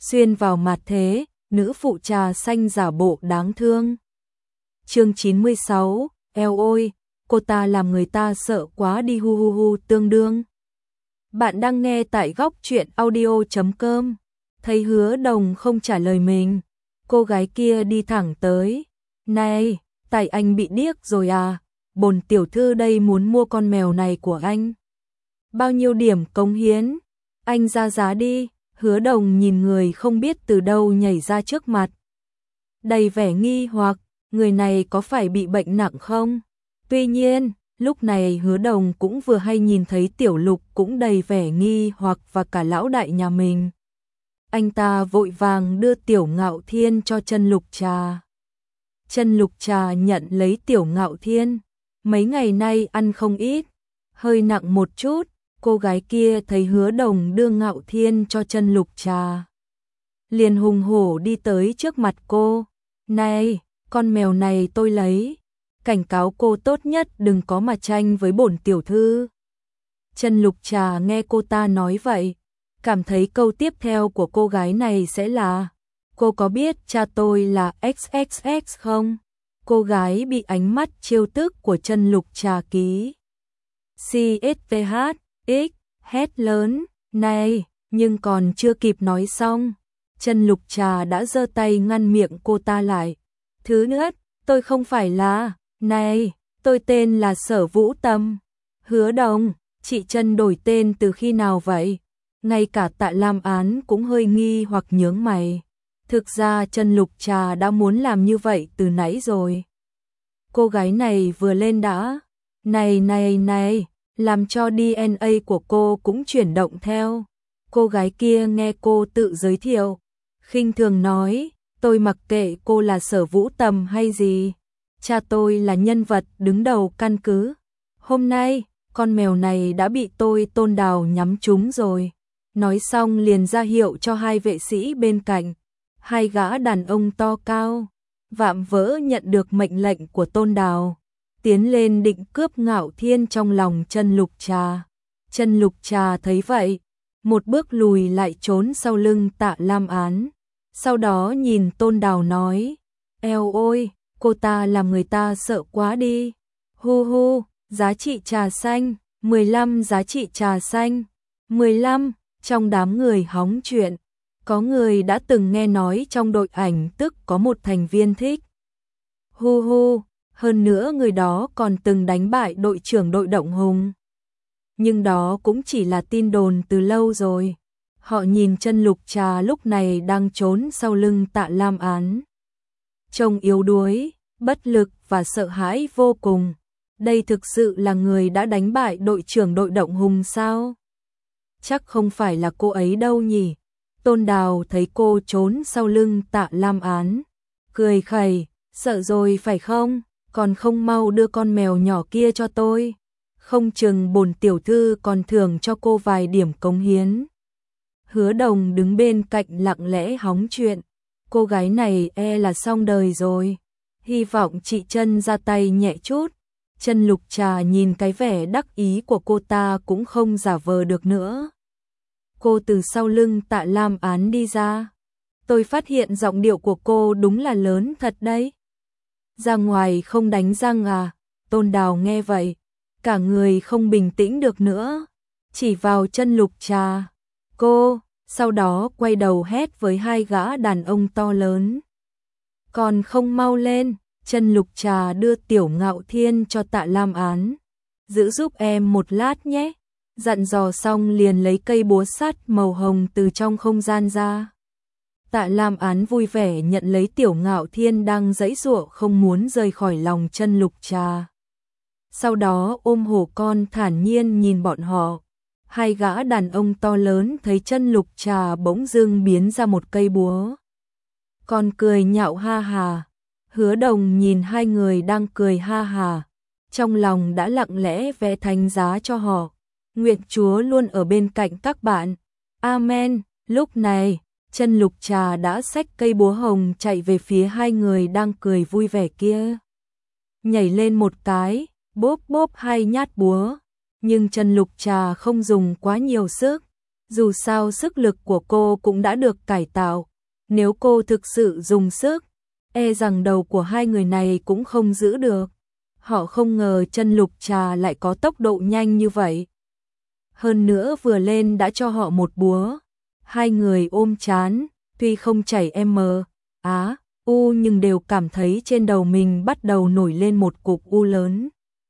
xuyên vào mặt thế, nữ phụ trà xanh giả bộ đáng thương. Chương 96, eo ôi, cô ta làm người ta sợ quá đi hu hu hu tương đương. Bạn đang nghe tại góc truyện audio.com. Thấy Hứa Đồng không trả lời mình, cô gái kia đi thẳng tới. Này, tại anh bị điếc rồi à? Bổn tiểu thư đây muốn mua con mèo này của anh. Bao nhiêu điểm cống hiến? Anh ra giá đi. Hứa Đồng nhìn người không biết từ đâu nhảy ra trước mặt. Đầy vẻ nghi hoặc, người này có phải bị bệnh nặng không? Tuy nhiên, lúc này Hứa Đồng cũng vừa hay nhìn thấy Tiểu Lục cũng đầy vẻ nghi hoặc và cả lão đại nhà mình. Anh ta vội vàng đưa Tiểu Ngạo Thiên cho Chân Lục Trà. Chân Lục Trà nhận lấy Tiểu Ngạo Thiên. Mấy ngày nay ăn không ít, hơi nặng một chút. Cô gái kia thấy Hứa Đồng đưa Ngạo Thiên cho Chân Lục Trà, liền hùng hổ đi tới trước mặt cô. Này, con mèo này tôi lấy. Cảnh cáo cô tốt nhất đừng có mà tranh với bổn tiểu thư. Chân Lục Trà nghe cô ta nói vậy, cảm thấy câu tiếp theo của cô gái này sẽ là: cô có biết cha tôi là XXX không? Cô gái bị ánh mắt trêu tức của Chân Lục Trà ký CSVH X hét lớn, này, nhưng còn chưa kịp nói xong, Chân Lục Trà đã giơ tay ngăn miệng cô ta lại. Thứ nhất, tôi không phải là, này, tôi tên là Sở Vũ Tâm. Hứa Đồng, chị Chân đổi tên từ khi nào vậy? Ngay cả Tạ Lam Án cũng hơi nghi hoặc nhướng mày. Thực ra Chân Lục Trà đã muốn làm như vậy từ nãy rồi. Cô gái này vừa lên đã, này, làm cho DNA của cô cũng chuyển động theo. Cô gái kia nghe cô tự giới thiệu, khinh thường nói, tôi mặc kệ cô là Sở Vũ Tầm hay gì. Cha tôi là nhân vật đứng đầu căn cứ. Hôm nay, con mèo này đã bị tôi Tôn Đào nhắm trúng rồi. Nói xong liền ra hiệu cho hai vệ sĩ bên cạnh. Hai gã đàn ông to cao, vạm vỡ nhận được mệnh lệnh của Tôn Đào, tiến lên định cướp Ngạo Thiên trong lòng Chân Lục Trà. Chân Lục Trà thấy vậy, một bước lùi lại trốn sau lưng Tạ Lam Án. Sau đó nhìn Tôn Đào nói, eo ôi, cô ta làm người ta sợ quá đi. Hu hu, giá trị trà xanh, 15 giá trị trà xanh, 15, trong đám người hóng chuyện. Có người đã từng nghe nói trong đội ảnh tức có một thành viên thích. Hu hu, hơn nữa người đó còn từng đánh bại đội trưởng đội Động Hùng. Nhưng đó cũng chỉ là tin đồn từ lâu rồi. Họ nhìn Chân Lục Trà lúc này đang trốn sau lưng Tạ Lam Án. Trông yếu đuối, bất lực và sợ hãi vô cùng. Đây thực sự là người đã đánh bại đội trưởng đội Động Hùng sao? Chắc không phải là cô ấy đâu nhỉ? Tôn Đào thấy cô trốn sau lưng Tạ Lam Án, cười khẩy, sợ rồi phải không? Còn không mau đưa con mèo nhỏ kia cho tôi. Không chừng bổn tiểu thư còn thưởng cho cô vài điểm cống hiến. Hứa Đồng đứng bên cạnh lặng lẽ hóng chuyện. Cô gái này là xong đời rồi. Hy vọng chị Chân ra tay nhẹ chút. Chân Lục Trà nhìn cái vẻ đắc ý của cô ta cũng không giả vờ được nữa. Cô từ sau lưng Tạ Lam Án đi ra. Tôi phát hiện giọng điệu của cô đúng là lớn thật đấy. Ra ngoài không đánh răng à? Tôn Đào nghe vậy, cả người không bình tĩnh được nữa, chỉ vào Chân Lục Trà. Cô, sau đó quay đầu hét với hai gã đàn ông to lớn. Còn không mau lên. Chân Lục Trà đưa Tiểu Ngạo Thiên cho Tạ Lam Án. Giữ giúp em một lát nhé. Dặn dò xong liền lấy cây búa sắt màu hồng từ trong không gian ra. Tạ Lam Án vui vẻ nhận lấy Tiểu Ngạo Thiên đang giãy giụa không muốn rời khỏi lòng Chân Lục Trà. Sau đó ôm hổ con thản nhiên nhìn bọn họ. Hai gã đàn ông to lớn thấy Chân Lục Trà bỗng dưng biến ra một cây búa. Còn cười nhạo ha hà. Hứa Đồng nhìn hai người đang cười ha hà, trong lòng đã lặng lẽ vẽ thánh giá cho họ. Nguyện Chúa luôn ở bên cạnh các bạn. Amen. Lúc này, Chân Lục Trà đã xách cây búa hồng chạy về phía hai người đang cười vui vẻ kia. Nhảy lên một cái, bóp bóp hai nhát búa. Nhưng Chân Lục Trà không dùng quá nhiều sức. Dù sao sức lực của cô cũng đã được cải tạo, nếu cô thực sự dùng sức, e rằng đầu của hai người này cũng không giữ được. Họ không ngờ Chân Lục Trà lại có tốc độ nhanh như vậy. Hơn nữa vừa lên đã cho họ một búa. Hai người ôm chán, tuy không chảy u nhưng đều cảm thấy trên đầu mình bắt đầu nổi lên một cục u lớn.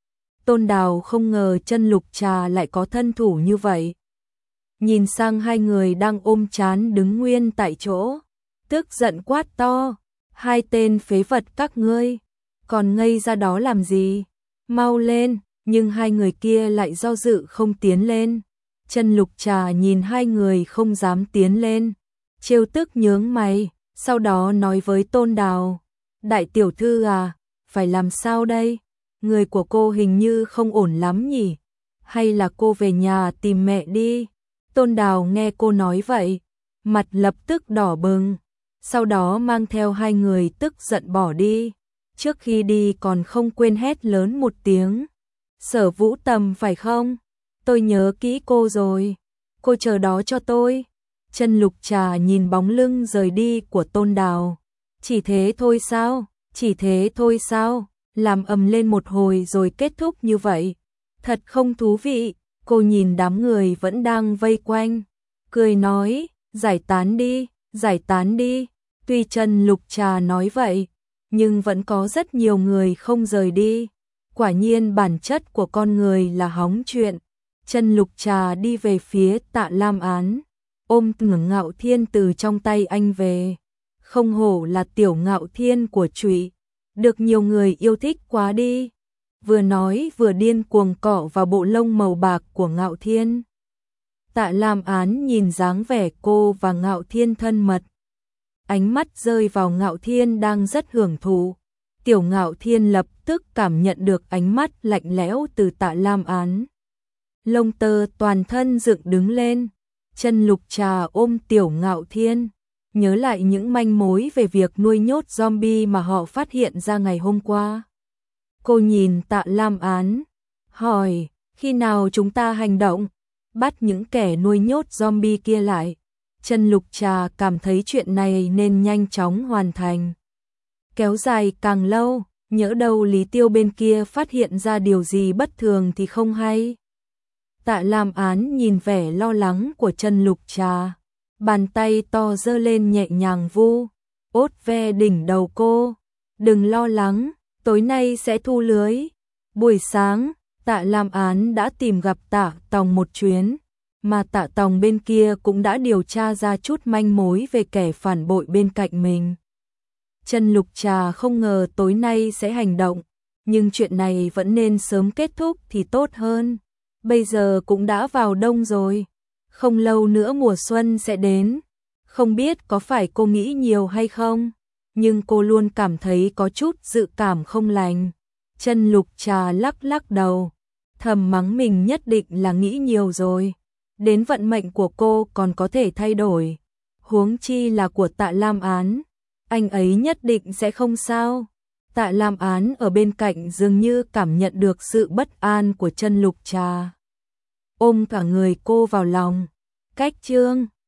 Tôn Đào không ngờ Chân Lục Trà lại có thân thủ như vậy. Nhìn sang hai người đang ôm chán đứng nguyên tại chỗ, tức giận quát to, hai tên phế vật các ngươi, còn ngây ra đó làm gì, mau lên, nhưng hai người kia lại do dự không tiến lên. Chân Lục Trà nhìn hai người không dám tiến lên, trêu tức nhướng mày, sau đó nói với Tôn Đào, đại tiểu thư à, phải làm sao đây, người của cô hình như không ổn lắm nhỉ, hay là cô về nhà tìm mẹ đi. Tôn Đào nghe cô nói vậy, mặt lập tức đỏ bừng, sau đó mang theo hai người tức giận bỏ đi. Trước khi đi còn không quên hét lớn một tiếng, Sở Vũ Tầm phải không? Tôi nhớ kỹ cô rồi, cô chờ đó cho tôi. Chân Lục Trà nhìn bóng lưng rời đi của Tôn Đào. Chỉ thế thôi sao? Chỉ thế thôi sao? Làm ầm lên một hồi rồi kết thúc như vậy. Thật không thú vị. Cô nhìn đám người vẫn đang vây quanh, cười nói, giải tán đi, giải tán đi. Tuy Chân Lục Trà nói vậy, nhưng vẫn có rất nhiều người không rời đi. Quả nhiên bản chất của con người là hóng chuyện. Chân Lục Trà đi về phía Tạ Lam Án, ôm Ngạo Thiên từ trong tay anh về. Không hổ là tiểu Ngạo Thiên của Trụy, được nhiều người yêu thích quá đi. Vừa nói vừa điên cuồng cọ vào bộ lông màu bạc của Ngạo Thiên. Tạ Lam Án nhìn dáng vẻ cô và Ngạo Thiên thân mật, ánh mắt rơi vào Ngạo Thiên đang rất hưởng thụ. Tiểu Ngạo Thiên lập tức cảm nhận được ánh mắt lạnh lẽo từ Tạ Lam Án. Lông tơ toàn thân dựng đứng lên. Chân Lục Trà ôm Tiểu Ngạo Thiên, nhớ lại những manh mối về việc nuôi nhốt zombie mà họ phát hiện ra ngày hôm qua. Cô nhìn Tạ Lam Án, hỏi, khi nào chúng ta hành động, bắt những kẻ nuôi nhốt zombie kia lại. Chân Lục Trà cảm thấy chuyện này nên nhanh chóng hoàn thành. Kéo dài càng lâu, nhỡ đâu Lý Tiêu bên kia phát hiện ra điều gì bất thường thì không hay. Tạ Lam Án nhìn vẻ lo lắng của Chân Lục Trà, bàn tay to giơ lên nhẹ nhàng ốt ve đỉnh đầu cô. Đừng lo lắng, tối nay sẽ thu lưới. Buổi sáng, Tạ Lam Án đã tìm gặp Tạ Tòng một chuyến, mà Tạ Tòng bên kia cũng đã điều tra ra chút manh mối về kẻ phản bội bên cạnh mình. Chân Lục Trà không ngờ tối nay sẽ hành động, nhưng chuyện này vẫn nên sớm kết thúc thì tốt hơn. Bây giờ cũng đã vào đông rồi, không lâu nữa mùa xuân sẽ đến. Không biết có phải cô nghĩ nhiều hay không, nhưng cô luôn cảm thấy có chút dự cảm không lành. Chân Lục Trà lắc lắc đầu, thầm mắng mình nhất định là nghĩ nhiều rồi. Đến vận mệnh của cô còn có thể thay đổi, huống chi là của Tạ Lam Án. Anh ấy nhất định sẽ không sao. Tạ Lam Án ở bên cạnh dường như cảm nhận được sự bất an của Chân Lục Trà, ôm cả người cô vào lòng. Cách chương